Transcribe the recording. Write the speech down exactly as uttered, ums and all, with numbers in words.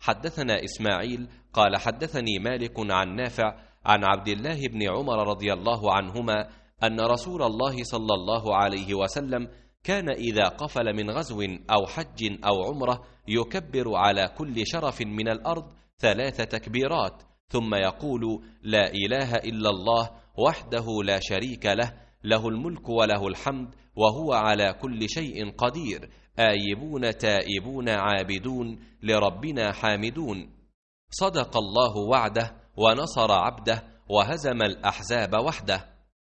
حدثنا إسماعيل قال حدثني مالك عن نافع عن عبد الله بن عمر رضي الله عنهما أن رسول الله صلى الله عليه وسلم كان إذا قفل من غزو أو حج أو عمرة يكبر على كل شرف من الأرض ثلاث تكبيرات، ثم يقول: لا إله إلا الله وحده لا شريك له، له الملك وله الحمد وهو على كل شيء قدير، آيبون تائبون عابدون لربنا حامدون، صدق الله وعده ونصر عبده وهزم الأحزاب وحده.